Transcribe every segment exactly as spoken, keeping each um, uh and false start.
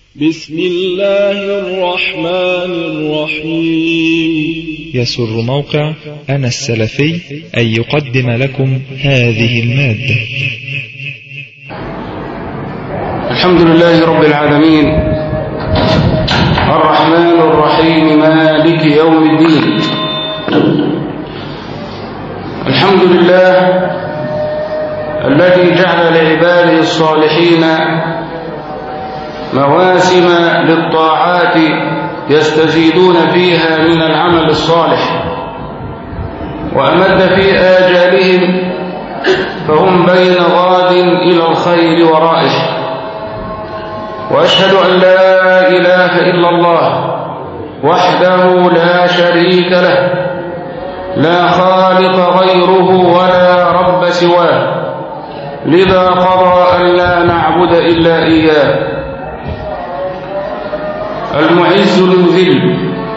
بسم الله الرحمن الرحيم. يسر موقع أنا السلفي أن يقدم لكم هذه المادة. الحمد لله رب العالمين الرحمن الرحيم مالك يوم الدين. الحمد لله الذي جعل لعباده الصالحين مواسم للطاعات يستزيدون فيها من العمل الصالح، وأمد في آجالهم فهم بين غاد إلى الخير ورائح. وأشهد أن لا إله إلا الله وحده لا شريك له، لا خالق غيره ولا رب سواه، لذا قضى أن لا نعبد إلا إياه. المعز المذل،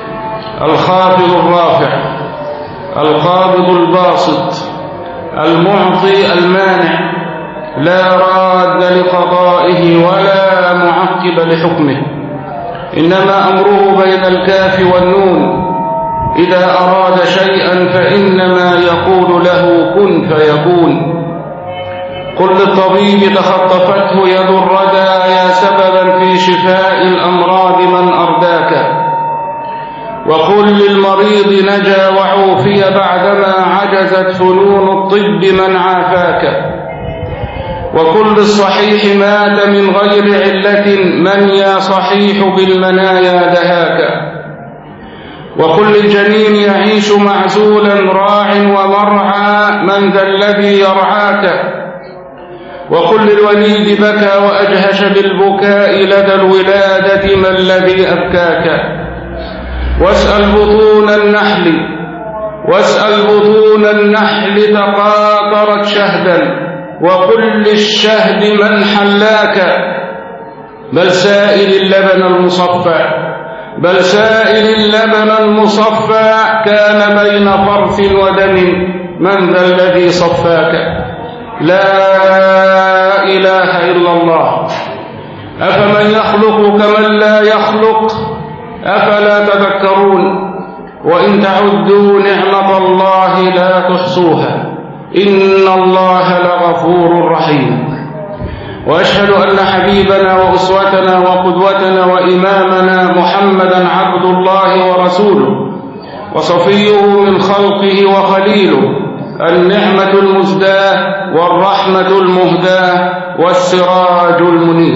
الخافض الرافع، القابض الباسط، المعطي المانع، لا راد لقضائه ولا معقب لحكمه، إنما أمره بين الكاف والنون، إذا أراد شيئا فإنما يقول له كن فيكون. قل للطبيب تخطفته يد الردى يا سببا في شفاء الأمراض من أرداك، وقل للمريض نجا وعوفي بعدما عجزت فنون الطب من عافاك، وقل للصحيح مات من غير علة من يا صحيح بالمنايا دهاك، وقل للجنين يعيش معزولا راع ومرعى من ذا الذي يرعاك، وقل للوليد بكى وأجهش بالبكاء لدى الولادة ما الذي أبكاك، واسأل بطون النحل واسأل بطون النحل تقاطرت شهدا، وقل للشهد من حلاك، بل سائل اللبن المصفى بل سائل اللبن المصفى كان بين فرث ودم من ذا الذي صفاك. لا إله إلا الله. أفمن يخلق كمن لا يخلق أفلا تذكرون. وإن تعدوا نعمة الله لا تحصوها إن الله لغفور رحيم. وأشهد أن حبيبنا وأسوتنا وقدوتنا وإمامنا محمدا عبد الله ورسوله وصفيه من خلقه وخليله، النعمة المزداة والرحمة المهداة والسراج المنير.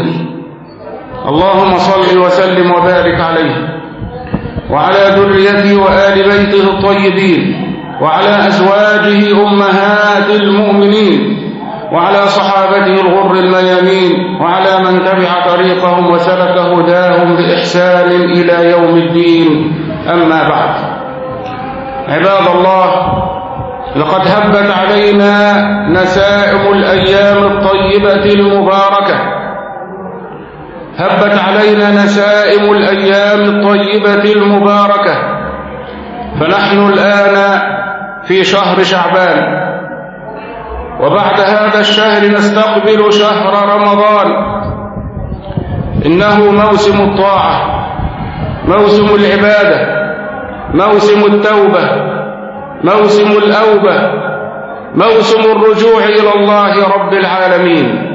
اللهم صل وسلم وبارك عليه وعلى ذريته وآل بيته الطيبين، وعلى أزواجه أمهات المؤمنين، وعلى صحابته الغر الميامين، وعلى من تبع طريقهم وسلك هداهم بإحسان إلى يوم الدين. أما بعد، عباد الله، لقد هبت علينا نسائم الأيام الطيبة المباركة هبت علينا نسائم الأيام الطيبة المباركة فنحن الآن في شهر شعبان، وبعد هذا الشهر نستقبل شهر رمضان. إنه موسم الطاعة، موسم العبادة، موسم التوبة، موسم الأوبة، موسم الرجوع إلى الله رب العالمين.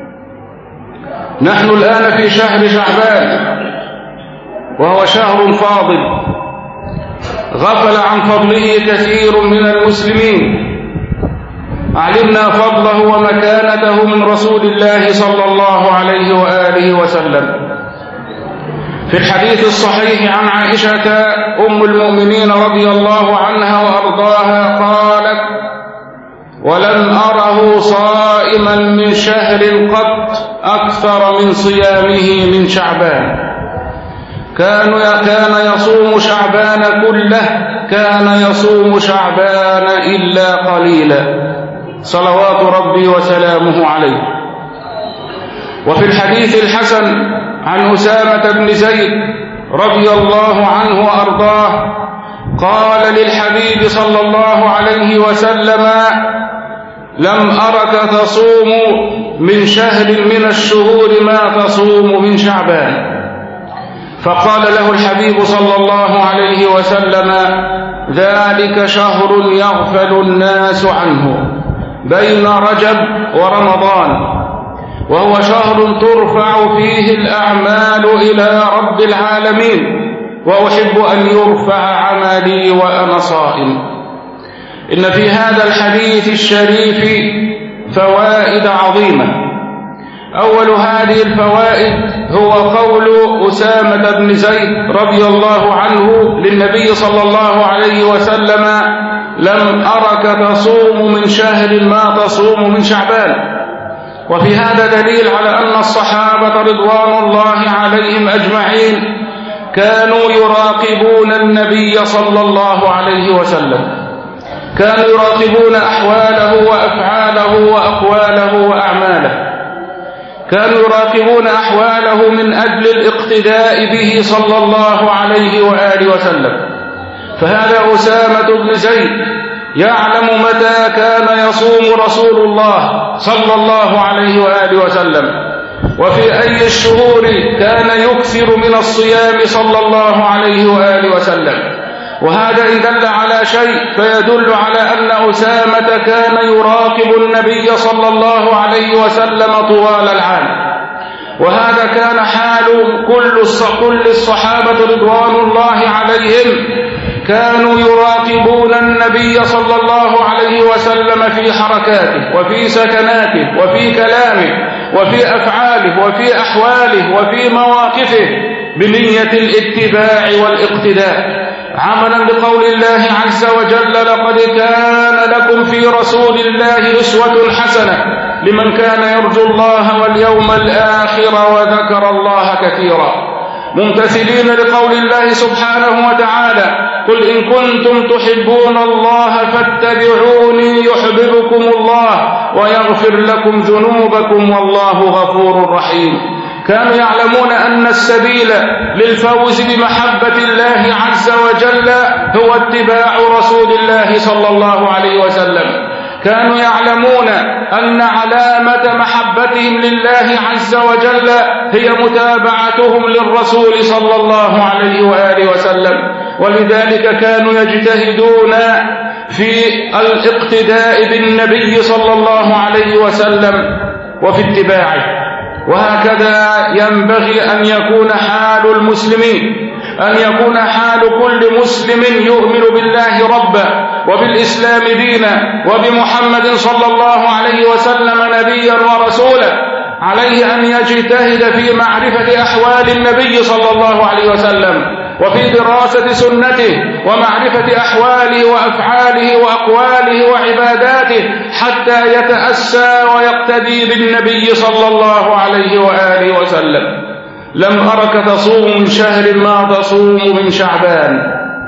نحن الآن في شهر شعبان، وهو شهر فاضل غفل عن فضله كثير من المسلمين. علمنا فضله ومكانته من رسول الله صلى الله عليه وآله وسلم. في الحديث الصحيح عن عائشة أم المؤمنين رضي الله عنها وأرضاها قالت: ولم أره صائما من شهر قط أكثر من صيامه من شعبان. كان كان يصوم شعبان كله كان يصوم شعبان إلا قليلا، صلوات ربي وسلامه عليه. وفي الحديث الحسن عن أسامة بن زيد رضي الله عنه وأرضاه قال للحبيب صلى الله عليه وسلم: لم أرك تصوم من شهر من الشهور ما تصوم من شعبان. فقال له الحبيب صلى الله عليه وسلم: ذلك شهر يغفل الناس عنه بين رجب ورمضان، وهو شهر ترفع فيه الأعمال إلى رب العالمين، وأحب أن يرفع عملي وأنا صائم. إن في هذا الحديث الشريف فوائد عظيمة. أول هذه الفوائد هو قول أسامة بن زيد رضي الله عنه للنبي صلى الله عليه وسلم: لم أرك تصوم من شهر ما تصوم من شعبان. وفي هذا دليل على أن الصحابة رضوان الله عليهم أجمعين كانوا يراقبون النبي صلى الله عليه وسلم، كانوا يراقبون أحواله وأفعاله وأقواله وأعماله، كانوا يراقبون أحواله من أجل الاقتداء به صلى الله عليه وآله وسلم. فهذا أسامة بن زيد يعلم متى كان يصوم رسول الله صلى الله عليه وآله وسلم، وفي أي الشهور كان يكثر من الصيام صلى الله عليه وآله وسلم. وهذا إن دل على شيء فيدل على أن أسامة كان يراقب النبي صلى الله عليه وسلم طوال العام. وهذا كان حال كل الصحابة رضوان الله عليهم، كانوا يراقبون النبي صلى الله عليه وسلم في حركاته وفي سكناته وفي كلامه وفي أفعاله وفي أحواله وفي مواقفه بنية الاتباع والاقتداء، عملا بقول الله عز وجل: لقد كان لكم في رسول الله أسوة حسنة لمن كان يرجو الله واليوم الآخر وذكر الله كثيرا، ممتثلين لقول الله سبحانه وتعالى: قل إن كنتم تحبون الله فاتبعوني يحببكم الله ويغفر لكم ذنوبكم والله غفور رحيم. كانوا يعلمون أن السبيل للفوز بمحبة الله عز وجل هو اتباع رسول الله صلى الله عليه وسلم. كانوا يعلمون أن علامة محبتهم لله عز وجل هي متابعتهم للرسول صلى الله عليه وآله وسلم، ولذلك كانوا يجتهدون في الاقتداء بالنبي صلى الله عليه وسلم وفي اتباعه. وهكذا ينبغي أن يكون حال المسلمين، أن يكون حال كل مسلم يؤمن بالله ربا وبالإسلام دينا وبمحمد صلى الله عليه وسلم نبيا ورسولا. عليه أن يجتهد في معرفة أحوال النبي صلى الله عليه وسلم وفي دراسة سنته ومعرفة أحواله وأفعاله وأقواله وعباداته حتى يتأسى ويقتدي بالنبي صلى الله عليه وآله وسلم. لم أرك تصوم من شهر ما تصوم من شعبان.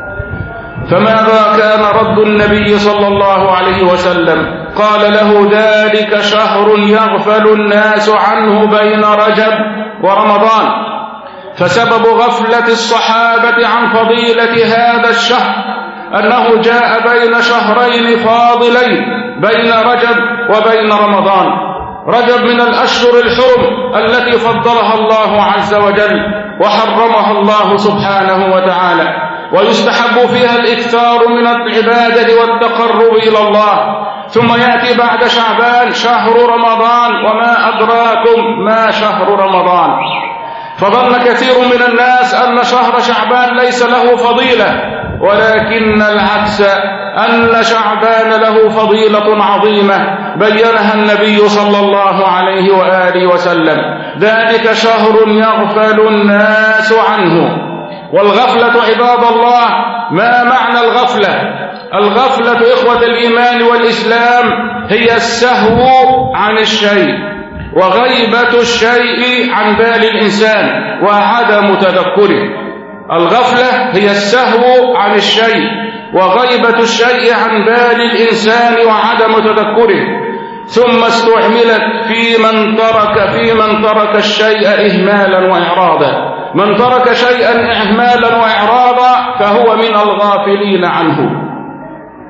فماذا كان رد النبي صلى الله عليه وسلم؟ قال له: ذلك شهر يغفل الناس عنه بين رجب ورمضان. فسبب غفلة الصحابة عن فضيلة هذا الشهر أنه جاء بين شهرين فاضلين، بين رجب وبين رمضان. رجب من الأشهر الحرم التي فضلها الله عز وجل وحرمها الله سبحانه وتعالى، ويستحب فيها الإكثار من العبادة والتقرب إلى الله. ثم يأتي بعد شعبان شهر رمضان، وما أدراكم ما شهر رمضان. فظن كثير من الناس أن شهر شعبان ليس له فضيلة، ولكن العكس، أن شعبان له فضيلة عظيمة بينها النبي صلى الله عليه وآله وسلم. ذلك شهر يغفل الناس عنه. والغفلة عباد الله، ما معنى الغفلة؟ الغفلة إخوة الإيمان والإسلام هي السهو عن الشيء وغيبة الشيء عن بال الإنسان وعدم تذكره. الغفلة هي السهو عن الشيء وغيبة الشيء عن بال الإنسان وعدم تذكره. ثم استعملت في من ترك في من ترك الشيء إهمالا وإعراضا. من ترك شيئا إهمالا وإعراضا فهو من الغافلين عنه.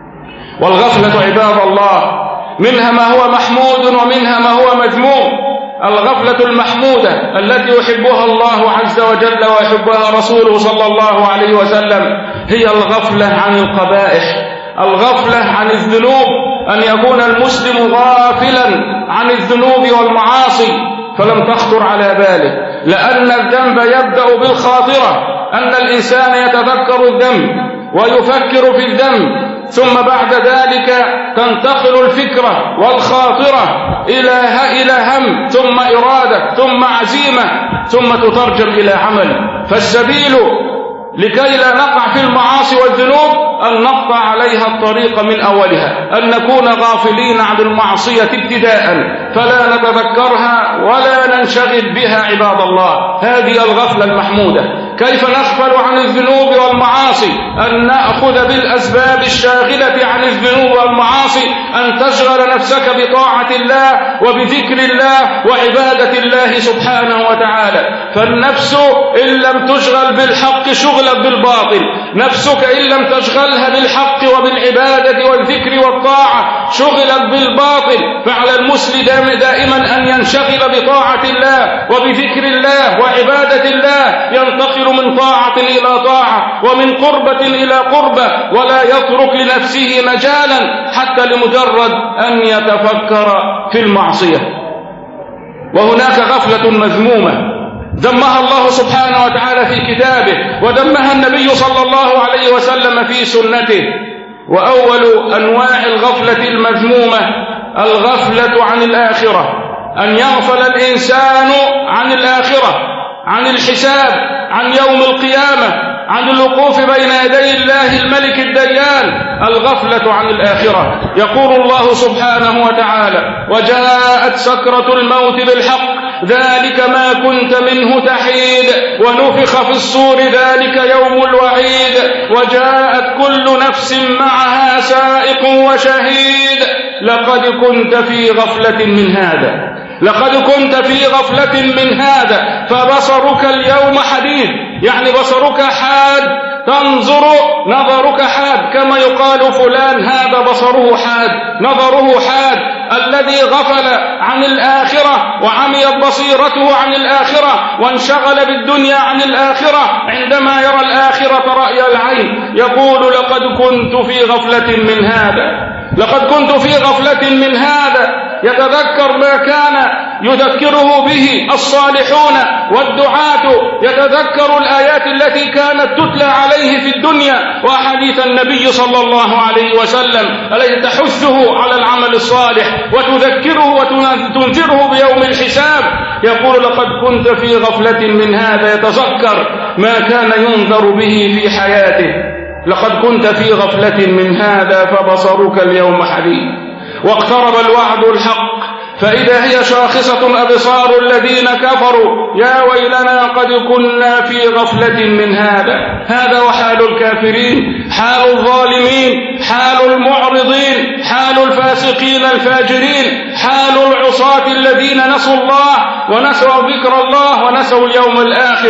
والغفلة عباد الله منها ما هو محمود ومنها ما هو مذموم. الغفلة المحمودة التي يحبها الله عز وجل ويحبها رسوله صلى الله عليه وسلم هي الغفلة عن القبائح، الغفلة عن الذنوب، أن يكون المسلم غافلا عن الذنوب والمعاصي فلم تخطر على باله، لأن الذنب يبدأ بالخاطرة، أن الإنسان يتذكر الذنب ويفكر في الذنب، ثم بعد ذلك تنتقل الفكرة والخاطرة إلى إلى هم، ثم إرادة، ثم عزيمة، ثم تترجم إلى عمل. فالسبيل لكي لا نقع في المعاصي والذنوب أن نقطع عليها الطريق من أولها، أن نكون غافلين عن المعصية ابتداء فلا نتذكرها ولا ننشغل بها عباد الله. هذه الغفلة المحمودة. كيف نغفل عن الذنوب والمعاصي؟ أن نأخذ بالأسباب الشاغلة عن الذنوب والمعاصي، أن تشغل نفسك بطاعة الله وبذكر الله وعبادة الله سبحانه وتعالى. فالنفس إن لم تشغل بالحق شغلا بالباطل، نفسك إن لم تشغلها بالحق وبالعبادة والذكر والطاعة شغلت بالباطل. فعلى المسلم دائما أن ينشغل بطاعة الله وبذكر الله وعبادة الله، ينتقل من طاعة إلى طاعة ومن قربة إلى قربة، ولا يترك لنفسه مجالا حتى لمجرد أن يتفكر في المعصية. وهناك غفلة مذمومة ذمها الله سبحانه وتعالى في كتابه، وذمها النبي صلى الله عليه وسلم في سنته. وأول أنواع الغفلة المذمومة الغفلة عن الآخرة، أن يغفل الإنسان عن الآخرة، عن الحساب، عن يوم القيامة، عن الوقوف بين يدي الله الملك الديان. الغفلة عن الآخرة. يقول الله سبحانه وتعالى: وجاءت سكرة الموت بالحق ذلك ما كنت منه تحيد ونفخ في الصور ذلك يوم الوعيد وجاءت كل نفس معها سائق وشهيد. لقد كنت في غفلة من هذا، لقد كنت في غفلة من هذا فبصرك اليوم حديد، يعني بصرك حاد، تنظر نظرك حاد، كما يقال فلان هذا بصره حاد، نظره حاد. الذي غفل عن الآخرة وعميت بصيرته عن الآخرة وانشغل بالدنيا عن الآخرة، عندما يرى الآخرة رأي العين يقول: لقد كنت في غفلة من هذا، لقد كنت في غفلة من هذا. يتذكر ما كان يذكره به الصالحون والدعاة، يتذكر الآيات التي كانت تتلى عليه في الدنيا وأحاديث النبي صلى الله عليه وسلم التي تحثه على العمل الصالح وتذكره وتنذره بيوم الحساب. يقول: لقد كنت في غفلة من هذا. يتذكر ما كان ينذر به في حياته. لقد كنت في غفلة من هذا فبصرك اليوم حديد. واقترب الوعد الحق فإذا هي شاخصة أبصار الذين كفروا يا ويلنا قد كنا في غفلة من هذا. هذا وحال الكافرين، حال الظالمين، حال المعرضين، حال الفاسقين الفاجرين، حال العصاة الذين نسوا الله ونسوا ذكر الله ونسوا اليوم الآخر.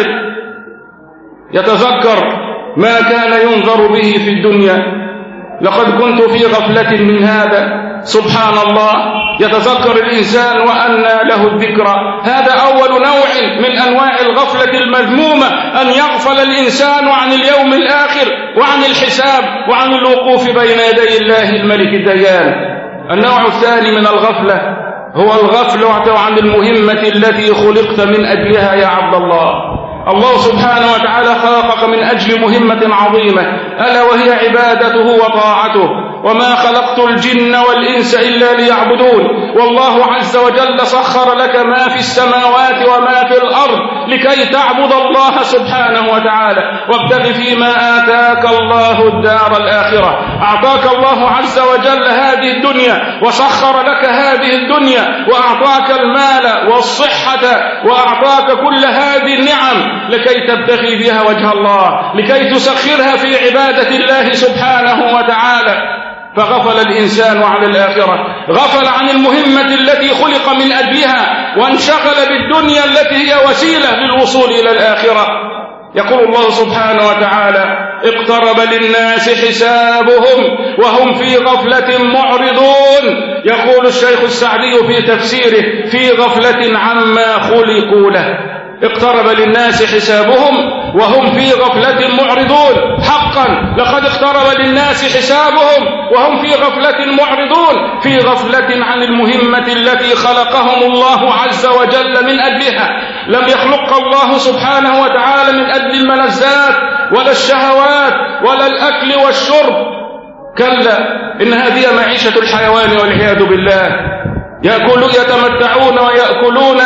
يتذكر ما كان ينظر به في الدنيا. لقد كنت في غفلة من هذا. سبحان الله، يتذكر الإنسان وأن له الذكرى. هذا أول نوع من أنواع الغفلة المذمومة، أن يغفل الإنسان عن اليوم الآخر وعن الحساب وعن الوقوف بين يدي الله الملك الديان. النوع الثاني من الغفلة هو الغفلة عن المهمة التي خلقت من أجلها يا عبد الله. الله سبحانه وتعالى خلقك من أجل مهمة عظيمة، ألا وهي عبادته وطاعته. وما خلقت الجن والإنس إلا ليعبدون. والله عز وجل سخر لك ما في السماوات وما في الأرض لكي تعبد الله سبحانه وتعالى. وابتغ فيما آتاك الله الدار الآخرة. أعطاك الله عز وجل هذه الدنيا وسخر لك هذه الدنيا وأعطاك المال والصحة وأعطاك كل هذه النعم لكي تبتغي بها وجه الله، لكي تسخرها في عبادة الله سبحانه وتعالى. فغفل الإنسان عن الآخرة، غفل عن المهمة التي خلق من أجلها وانشغل بالدنيا التي هي وسيلة للوصول إلى الآخرة. يقول الله سبحانه وتعالى: اقترب للناس حسابهم وهم في غفلة معرضون. يقول الشيخ السعدي في تفسيره: في غفلة عما خلقوا له. اقترب للناس حسابهم وهم في غفلة معرضون. حقا لقد اقترب للناس حسابهم وهم في غفلة معرضون، في غفلة عن المهمة التي خلقهم الله عز وجل من أجلها. لم يخلق الله سبحانه وتعالى من أجل الملذات ولا الشهوات ولا الأكل والشرب، كلا، إن هذه معيشة الحيوان والعياذ بالله. يأكلون يتمتعون ويأكلون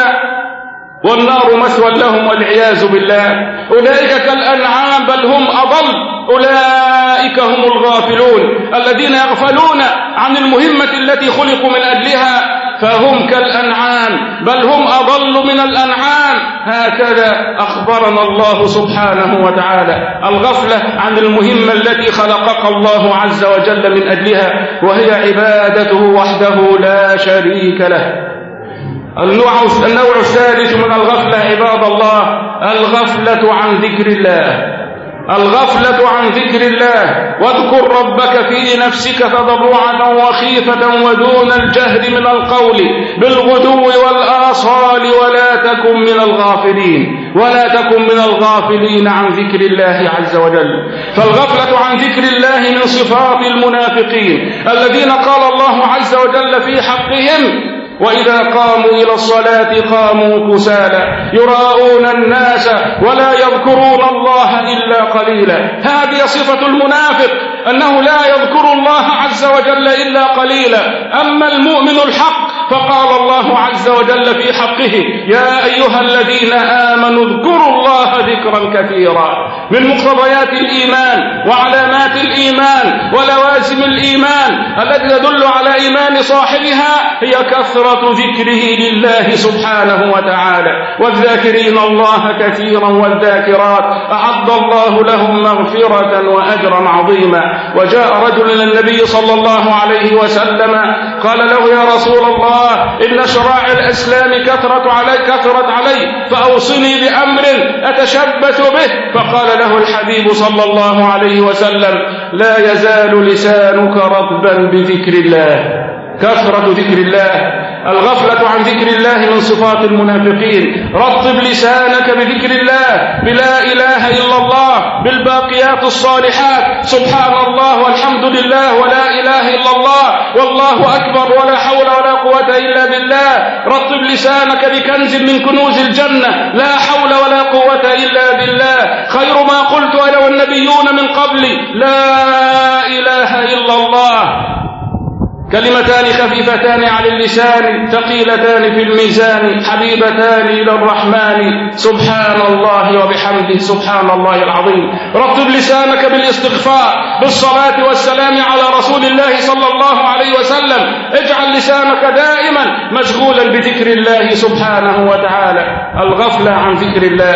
والنار مثوى لهم والعياذ بالله. أولئك كالأنعام بل هم أضل. أولئك هم الغافلون الذين يغفلون عن المهمة التي خلقوا من أجلها، فهم كالأنعام بل هم أضل من الأنعام. هكذا أخبرنا الله سبحانه وتعالى. الغفلة عن المهمة التي خلقك الله عز وجل من أجلها، وهي عبادته وحده لا شريك له. النوع النوع الثالث من الغفلة عباد الله: الغفلة عن ذكر الله. الغفلة عن ذكر الله. واذكر ربك في نفسك تضرعا وخيفة ودون الجهر من القول بالغدو والآصال ولا تكن من الغافلين ولا تكن من الغافلين عن ذكر الله عز وجل. فالغفلة عن ذكر الله من صفات المنافقين الذين قال الله عز وجل في حقهم: وإذا قاموا إلى الصلاة قاموا كسالى يراءون الناس ولا يذكرون الله إلا قليلا. هذه صفة المنافق، أنه لا يذكر الله عز وجل إلا قليلا. أما المؤمن الحق فقال الله عز وجل في حقه: يا أيها الذين آمنوا اذكروا الله ذكرا كثيرا. من مقتضيات الإيمان وعلامات الإيمان ولوازم الإيمان التي تدل على إيمان صاحبها هي كثرة ذكره لله سبحانه وتعالى. والذاكرين الله كثيرا والذاكرات أعد الله لهم مغفرة وأجرا عظيما. وجاء رجل إلى النبي صلى الله عليه وسلم قال له: يا رسول الله، إن شرائع الإسلام كثرت علي كثرت علي فأوصني بأمر أتشبث به. فقال له الحبيب صلى الله عليه وسلم: لا يزال لسانك رطبا بذكر الله. كثرة ذكر الله. الغفلة عن ذكر الله من صفات المنافقين. رطب لسانك بذكر الله، بلا إله إلا الله، بالباقيات الصالحات، سبحان الله والحمد لله ولا إله إلا الله والله أكبر ولا حول ولا قوة إلا بالله. رطب لسانك بكنز من كنوز الجنة، لا حول ولا قوة إلا بالله. خير ما قلت أنا والنبيون من قبلي لا إله إلا الله. كلمتان خفيفتان على اللسان ثقيلتان في الميزان حبيبتان إلى الرحمن سبحان الله وبحمده سبحان الله العظيم. رطب لسانك بالاستغفار بالصلاة والسلام على رسول الله صلى الله عليه وسلم. اجعل لسانك دائما مشغولا بذكر الله سبحانه وتعالى. الغفلة عن ذكر الله.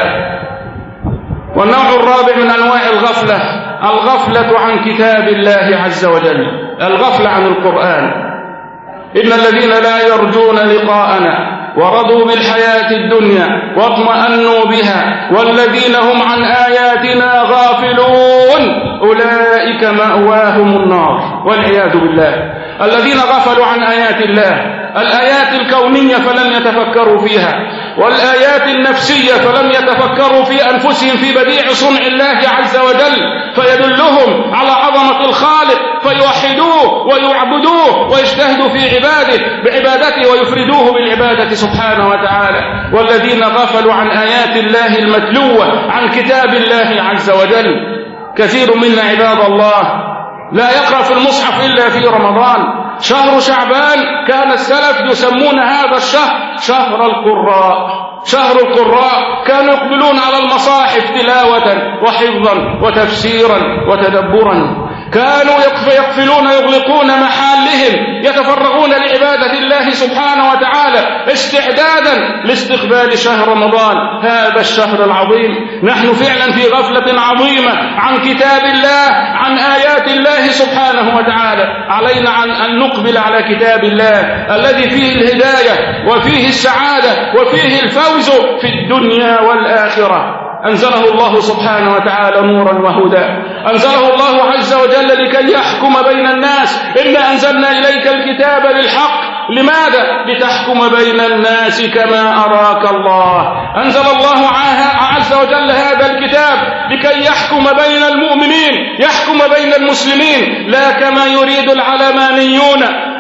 والنوع الرابع من أنواع الغفلة: الغفلة عن كتاب الله عز وجل. الغفلة عن القرآن. إن الذين لا يرجون لقاءنا ورضوا بالحياة الدنيا واطمأنوا بها والذين هم عن آياتنا غافلون أولئك مأواهم النار والعياذ بالله. الذين غفلوا عن آيات الله، الآيات الكونية فلم يتفكروا فيها، والآيات النفسية فلم يتفكروا في أنفسهم في بديع صنع الله عز وجل فيدلهم على عظمة الخالق فيوحدوه ويعبدوه ويجتهدوا في عباده بعبادته ويفردوه بالعبادة سبحانه وتعالى. والذين غفلوا عن آيات الله المتلوة عن كتاب الله عز وجل. كثير منا عباد الله لا يقرأ في المصحف إلا في رمضان. شهر شعبان كان السلف يسمون هذا الشهر شهر القراء. شهر القراء كانوا يقبلون على المصاحف تلاوة وحفظا وتفسيرا وتدبرا. كانوا يقفلون يغلقون محالهم يتفرغون لعبادة الله سبحانه وتعالى استعدادا لاستقبال شهر رمضان هذا الشهر العظيم. نحن فعلا في غفلة عظيمة عن كتاب الله عن آيات الله سبحانه وتعالى. علينا أن نقبل على كتاب الله الذي فيه الهداية وفيه السعادة وفيه الفوز في الدنيا والآخرة. أنزله الله سبحانه وتعالى نورا وهدى، أنزله الله عز وجل لكي يحكم بين الناس. إنا أنزلنا إليك الكتاب للحق. لماذا؟ لتحكم بين الناس كما أراك الله. أنزل الله عز وجل هذا الكتاب لكي يحكم بين المؤمنين، يحكم بين المسلمين، لا كما يريد العلمانيون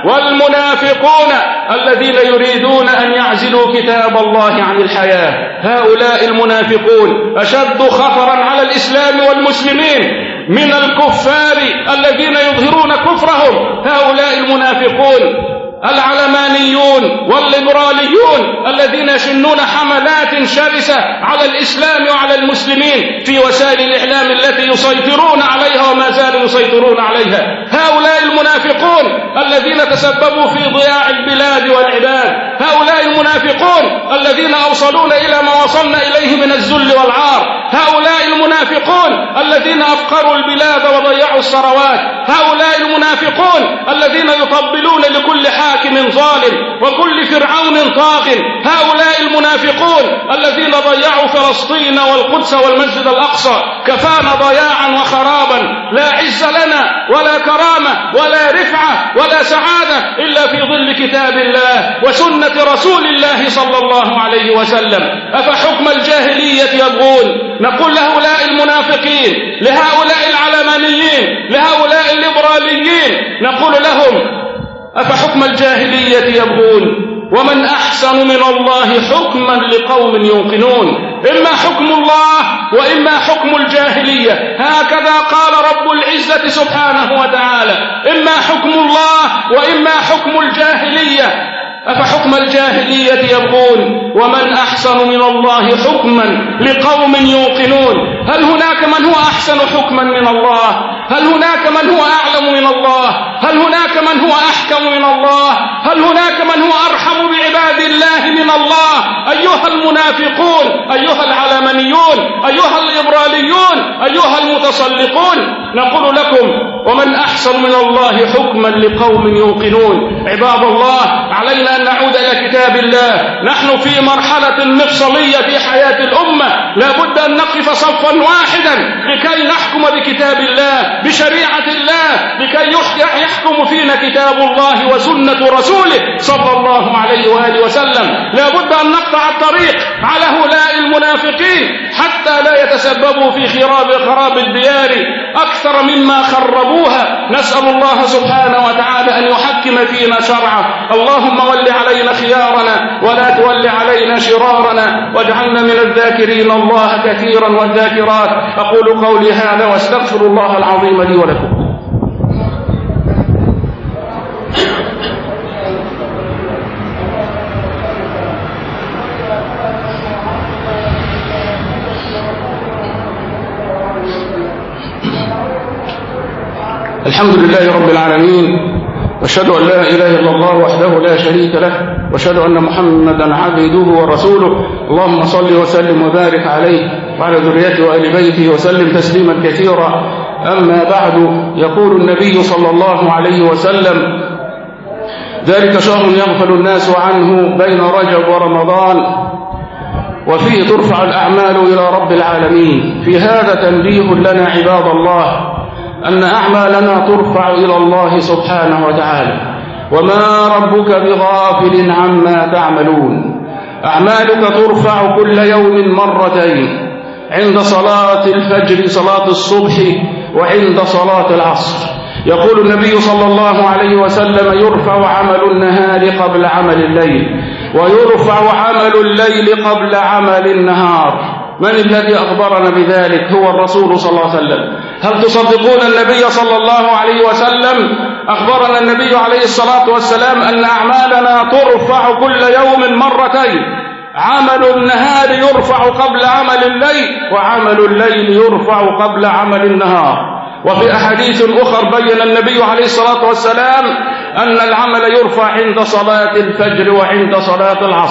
والمنافقون الذين يريدون أن يعزلوا كتاب الله عن الحياة. هؤلاء المنافقون أشد خطرا على الإسلام والمسلمين من الكفار الذين يظهرون كفرهم. هؤلاء المنافقون العلمانيون والليبراليون الذين يشنون حملات شرسة على الإسلام وعلى المسلمين في وسائل الإعلام التي يسيطرون عليها وما زالوا يسيطرون عليها. هؤلاء المنافقون الذين تسببوا في ضياع البلاد والعباد. هؤلاء المنافقون الذين أوصلونا إلى ما وصلنا إليه من الذل والعار. هؤلاء المنافقون الذين أفقروا البلاد وضيعوا الثروات. هؤلاء المنافقون الذين يطبلون لكل حاكم ظالم وكل فرعون طاغ. هؤلاء المنافقون الذين ضيعوا فلسطين والقدس والمسجد الأقصى. كفانا ضياعا وخرابا، لا عز لنا ولا كرامة ولا رفعة ولا سعادة إلا في ظل كتاب الله وسنة رسول الله صلى الله عليه وسلم. أفحكم الجاهلية يبغون؟ نقول لهؤلاء المنافقين، لهؤلاء العلمانيين، لهؤلاء الليبراليين، نقول لهم أفحكم الجاهلية يبغون ومن أحسن من الله حكما لقوم يوقنون. إما حكم الله وإما حكم الجاهلية، هكذا قال رب العزة سبحانه وتعالى. إما حكم الله وإما حكم الجاهلية. أفحكم الجاهلية يبغون ومن أحسن من الله حكما لقوم يوقنون. هل هناك من هو أحسن حكما من الله؟ هل هناك من هو أعلم من الله؟ هل هناك من هو أحكم من الله؟ هل هناك من هو أرحم بعباد الله من الله؟ أيها المنافقون، أيها العلمانيون، أيها الليبراليون، أيها المتسلقون، نقول لكم ومن أحسن من الله حكما لقوم يوقنون. عباد الله، علينا أن نعود إلى كتاب الله. نحن في مرحلة مفصلية في حياة الأمة، لا بد أن نقف صفا واحدا لكي نحكم بكتاب الله، بشريعة الله، لكي يحكم فينا كتاب الله وسنة رسوله صلى الله عليه وآله وسلم. لا بد أن نقطع الطريق على هؤلاء المنافقين حتى لا يتسببوا في خراب خراب الديار أكثر مما خربوها. نسأل الله سبحانه وتعالى أن يحكم فينا شرعه. اللهم ول علينا خيارنا ولا تول علينا شرارنا، واجعلنا من الذاكرين الله كثيرا والذاكرات. أقول قولي هذا واستغفر الله العظيم لي ولكم. الحمد لله رب العالمين، واشهد أن لا إله إلا الله وحده لا شريك له، واشهد أن محمدا عبده ورسوله. اللهم صل وسلم وبارك عليه وعلى ذريته وآل بيته وسلم تسليما كثيرا. أما بعد، يقول النبي صلى الله عليه وسلم: ذلك شهر يغفل الناس عنه بين رجب ورمضان، وفيه ترفع الأعمال إلى رب العالمين. في هذا تنبيه لنا عباد الله أن أعمالنا ترفع إلى الله سبحانه وتعالى، وما ربك بغافل عما تعملون. أعمالك ترفع كل يوم مرتين، عند صلاة الفجر صلاة الصبح وعند صلاة العصر. يقول النبي صلى الله عليه وسلم: يرفع عمل النهار قبل عمل الليل، ويرفع عمل الليل قبل عمل النهار. من الذي أخبرنا بذلك؟ هو الرسول صلى الله عليه وسلم. هل تصدقون النبي صلى الله عليه وسلم؟ أخبرنا النبي عليه الصلاة والسلام أن أعمالنا ترفع كل يوم مرتين، عمل النهار يرفع قبل عمل الليل، وعمل الليل يرفع قبل عمل النهار. وفي أحاديث أخرى بين النبي عليه الصلاة والسلام أن العمل يرفع عند صلاة الفجر وعند صلاة العصر.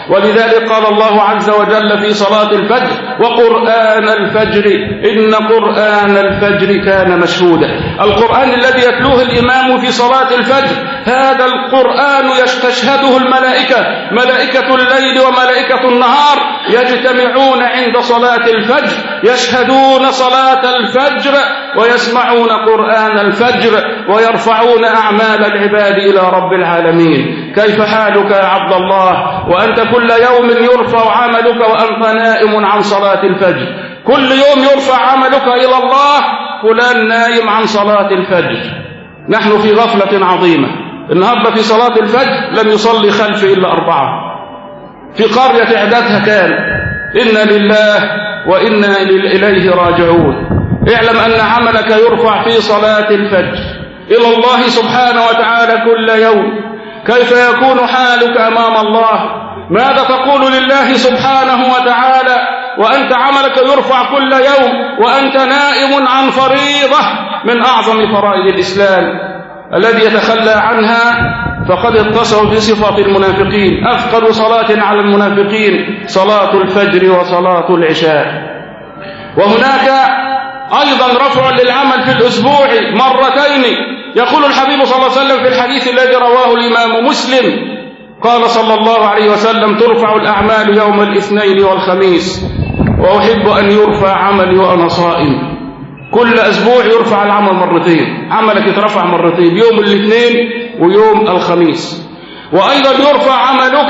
ولذلك قال الله عز وجل في صلاة الفجر: وقرآن الفجر إن قرآن الفجر كان مشهودا. القرآن الذي يتلوه الإمام في صلاة الفجر هذا القرآن يستشهده الملائكة، ملائكة الليل وملائكة النهار يجتمعون عند صلاة الفجر، يشهدون صلاة الفجر ويسمعون قرآن الفجر ويرفعون أعمال العباد إلى رب العالمين. كيف حالك يا عبد الله وأنت كل يوم يرفع عملك وأنت نائم عن صلاة الفجر؟ كل يوم يرفع عملك إلى الله، فلان نائم عن صلاة الفجر. نحن في غفلة عظيمة. النهاردة في صلاة الفجر لم يصلي خلفي إلا أربعة في قرية عددها كان. إنا لله وإنا إليه راجعون. اعلم أن عملك يرفع في صلاة الفجر إلى الله سبحانه وتعالى كل يوم. كيف يكون حالك أمام الله؟ ماذا تقول لله سبحانه وتعالى وأنت عملك يرفع كل يوم وأنت نائم عن فريضة من أعظم فرائض الإسلام؟ الذي يتخلى عنها فقد اتصف بصفة المنافقين. أثقل صلاة على المنافقين صلاة الفجر وصلاة العشاء. وهناك أيضا رفع للعمل في الأسبوع مرتين. يقول الحبيب صلى الله عليه وسلم في الحديث الذي رواه الإمام مسلم قال صلى الله عليه وسلم: ترفع الأعمال يوم الاثنين والخميس وأحب أن يرفع عملي وأنا صائم. كل أسبوع يرفع العمل مرتين، عملك يترفع مرتين، يوم الاثنين ويوم الخميس. وأيضا يرفع عملك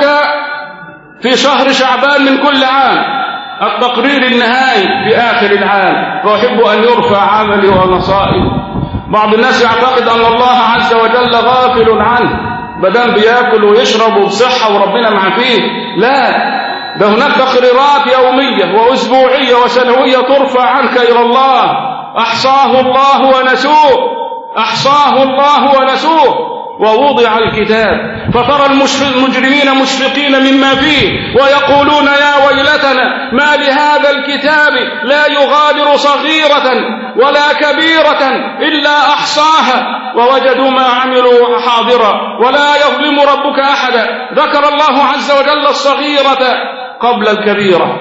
في شهر شعبان من كل عام، التقرير النهائي في آخر العام، فأحب أن يرفع عملي وأنا صائم. بعض الناس يعتقد أن الله عز وجل غافل عنه، بدل بياكل ويشرب وبصحة وربنا معه فيه. لا، ده هناك تقريرات يومية وأسبوعية وسنوية ترفع عنك إلى الله. أحصاه الله ونسوه، أحصاه الله ونسوه. ووضع الكتاب فترى المجرمين مشفقين مما فيه ويقولون: يا ويلتنا ما لهذا الكتاب لا يغادر صغيرة ولا كبيرة إلا أحصاها ووجدوا ما عملوا حاضرا ولا يظلم ربك أحدا. ذكر الله عز وجل الصغيرة قبل الكبيرة.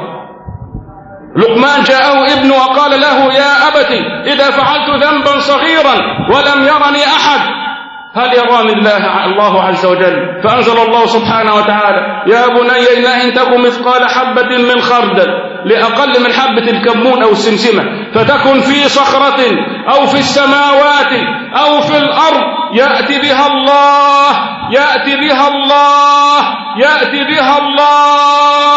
لقمان جاءه ابنه وقال له: يا أبت إذا فعلت ذنبا صغيرا ولم يرني أحد هل يراني الله الله عز وجل؟ فأنزل الله سبحانه وتعالى: يا بني إنها إن تكن مثقال حبة من خردل، لأقل من حبة الكمون أو السمسمة، فتكن في صخرة أو في السماوات أو في الأرض يأتي بها الله يأتي بها الله يأتي بها الله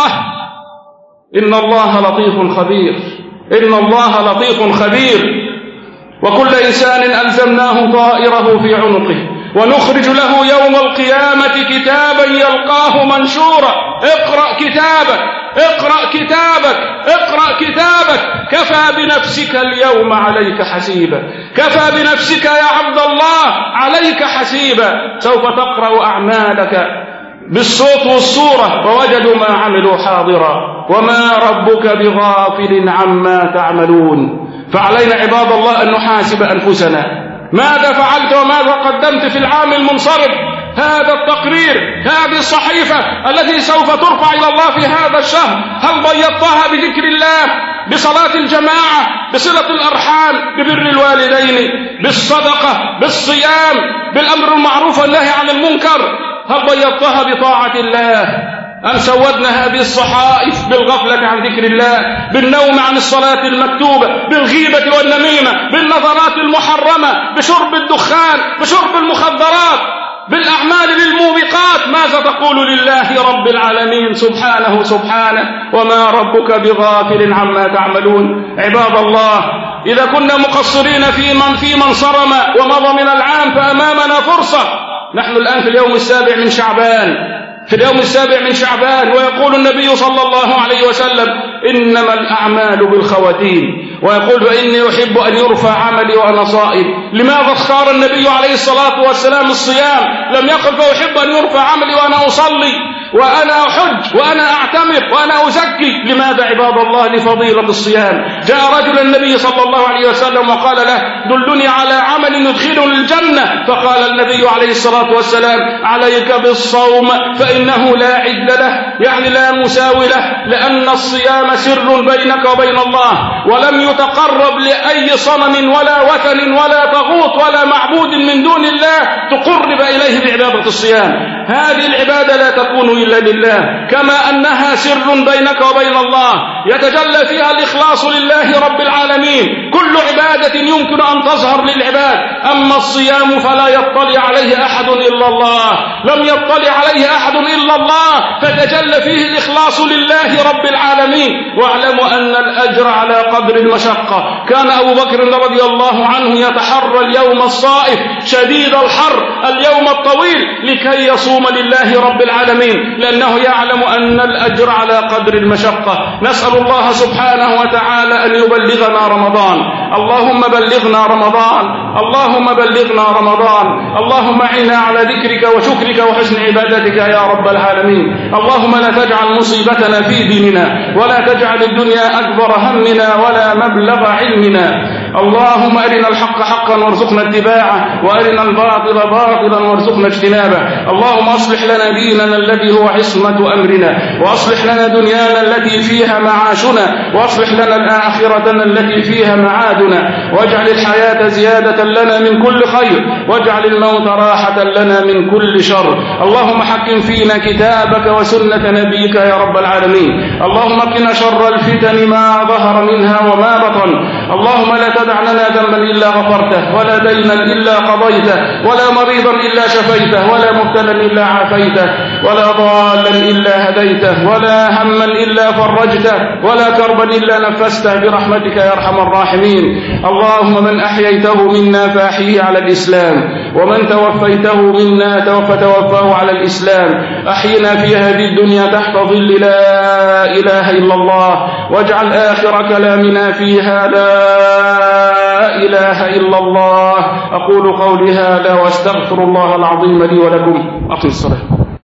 إن الله لطيف خبير إن الله لطيف خبير. وكل إنسان ألزمناه طائره في عنقه ونخرج له يوم القيامة كتابا يلقاه منشورا. اقرأ كتابك اقرأ كتابك اقرأ كتابك كفى بنفسك اليوم عليك حسيبا. كفى بنفسك يا عبد الله عليك حسيبا. سوف تقرأ أعمالك بالصوت والصورة ووجدوا ما عملوا حاضرا وما ربك بغافل عما تعملون. فعلينا عباد الله أن نحاسب أنفسنا، ماذا فعلت وماذا قدمت في العام المنصرم؟ هذا التقرير، هذه الصحيفة التي سوف ترفع إلى الله في هذا الشهر، هل ضيضتها بذكر الله، بصلاة الجماعة، بصلة الأرحام، ببر الوالدين، بالصدقة، بالصيام، بالأمر المعروف والنهي عن المنكر؟ هل ضيضتها بطاعة الله أم سودنا هذه الصحائف بالغفلة عن ذكر الله، بالنوم عن الصلاة المكتوبة، بالغيبة والنميمة، بالنظرات المحرمة، بشرب الدخان، بشرب المخدرات، بالأعمال بالموبقات؟ ماذا تقول لله رب العالمين سبحانه سبحانه وما ربك بغافل عما تعملون؟ عباد الله، إذا كنا مقصرين في من في من صرم ومضى من العام فأمامنا فرصة. نحن الآن في اليوم السابع من شعبان في اليوم السابع من شعبان ويقول النبي صلى الله عليه وسلم: إنما الأعمال بالخواتيم، ويقول: إني أحب أن يرفع عملي وأنا صائم. لماذا اختار النبي عليه الصلاة والسلام الصيام؟ لم يقل: فأحب أن يرفع عملي وأنا أصلي وأنا أحج وأنا أعتمر وأنا أزكي. لماذا عباد الله؟ لفضيلة الصيام. جاء رجل النبي صلى الله عليه وسلم وقال له دلني على عمل يدخلني الجنة، فقال النبي عليه الصلاة والسلام عليك بالصوم فإنه لا عدل له، يعني لا مساوي له، لأن الصيام سر بينك وبين الله، ولم يتقرب لأي صنم ولا وثن ولا طاغوت ولا معبود من دون الله تقرب إليه بعبادة الصيام. هذه العبادة لا تكون إلا لله، كما أنها سر بينك وبين الله يتجلى فيها الإخلاص لله رب العالمين. كل عبادة يمكن أن تظهر للعباد، أما الصيام فلا يطلع عليه أحد إلا الله، لم يطلع عليه أحد إلا الله، فتجلى فيه الإخلاص لله رب العالمين. واعلموا أن الأجر على قدر المشقة. كان أبو بكر رضي الله عنه يتحرى اليوم الصائف شديد الحر، اليوم الطويل، لكي يصوم لله رب العالمين، لأنه يعلم أن الأجر على قدر المشقة. نسأل الله سبحانه وتعالى أن يبلغنا رمضان. اللهم بلغنا رمضان، اللهم بلغنا رمضان، اللهم أعنا على ذكرك وشكرك وحسن عبادتك يا رب العالمين. اللهم لا تجعل مصيبتنا في ديننا، ولا تجعل الدنيا أكبر همنا ولا مبلغ علمنا. اللهم أرنا الحق حقا وارزقنا اتباعه، وأرنا الباطل باطلا وارزقنا اجتنابه. اللهم أصلح لنا ديننا الذي هو عصمة أمرنا، وأصلح لنا دنيانا التي فيها معاشنا، وأصلح لنا آخرتنا التي فيها معادنا، واجعل الحياة زيادة لنا من كل خير، واجعل الموت راحة لنا من كل شر. اللهم حكم فينا كتابك وسنة نبيك يا رب العالمين. اللهم قنا شر الفتن ما ظهر منها وما بطن. اللهم لا تدع لنا ذنبا إلا غفرته، ولا دينا إلا قضيته، ولا مريضا إلا شفيته، ولا مبتلا إلا عافيته، ولا ضالا إلا هديته، ولا هما إلا فرجته، ولا كربا إلا نفسته، برحمتك يا أرحم الراحمين. اللهم من أحييته منا فأحيه على الإسلام، ومن توفيته منا توفاه على الإسلام. أحينا في هذه الدنيا تحت ظل لا إله إلا الله، واجعل آخر كلامنا فيها لا إله إلا الله. أقول قولي هذا واستغفر الله العظيم لي ولكم. أقم الصلاة.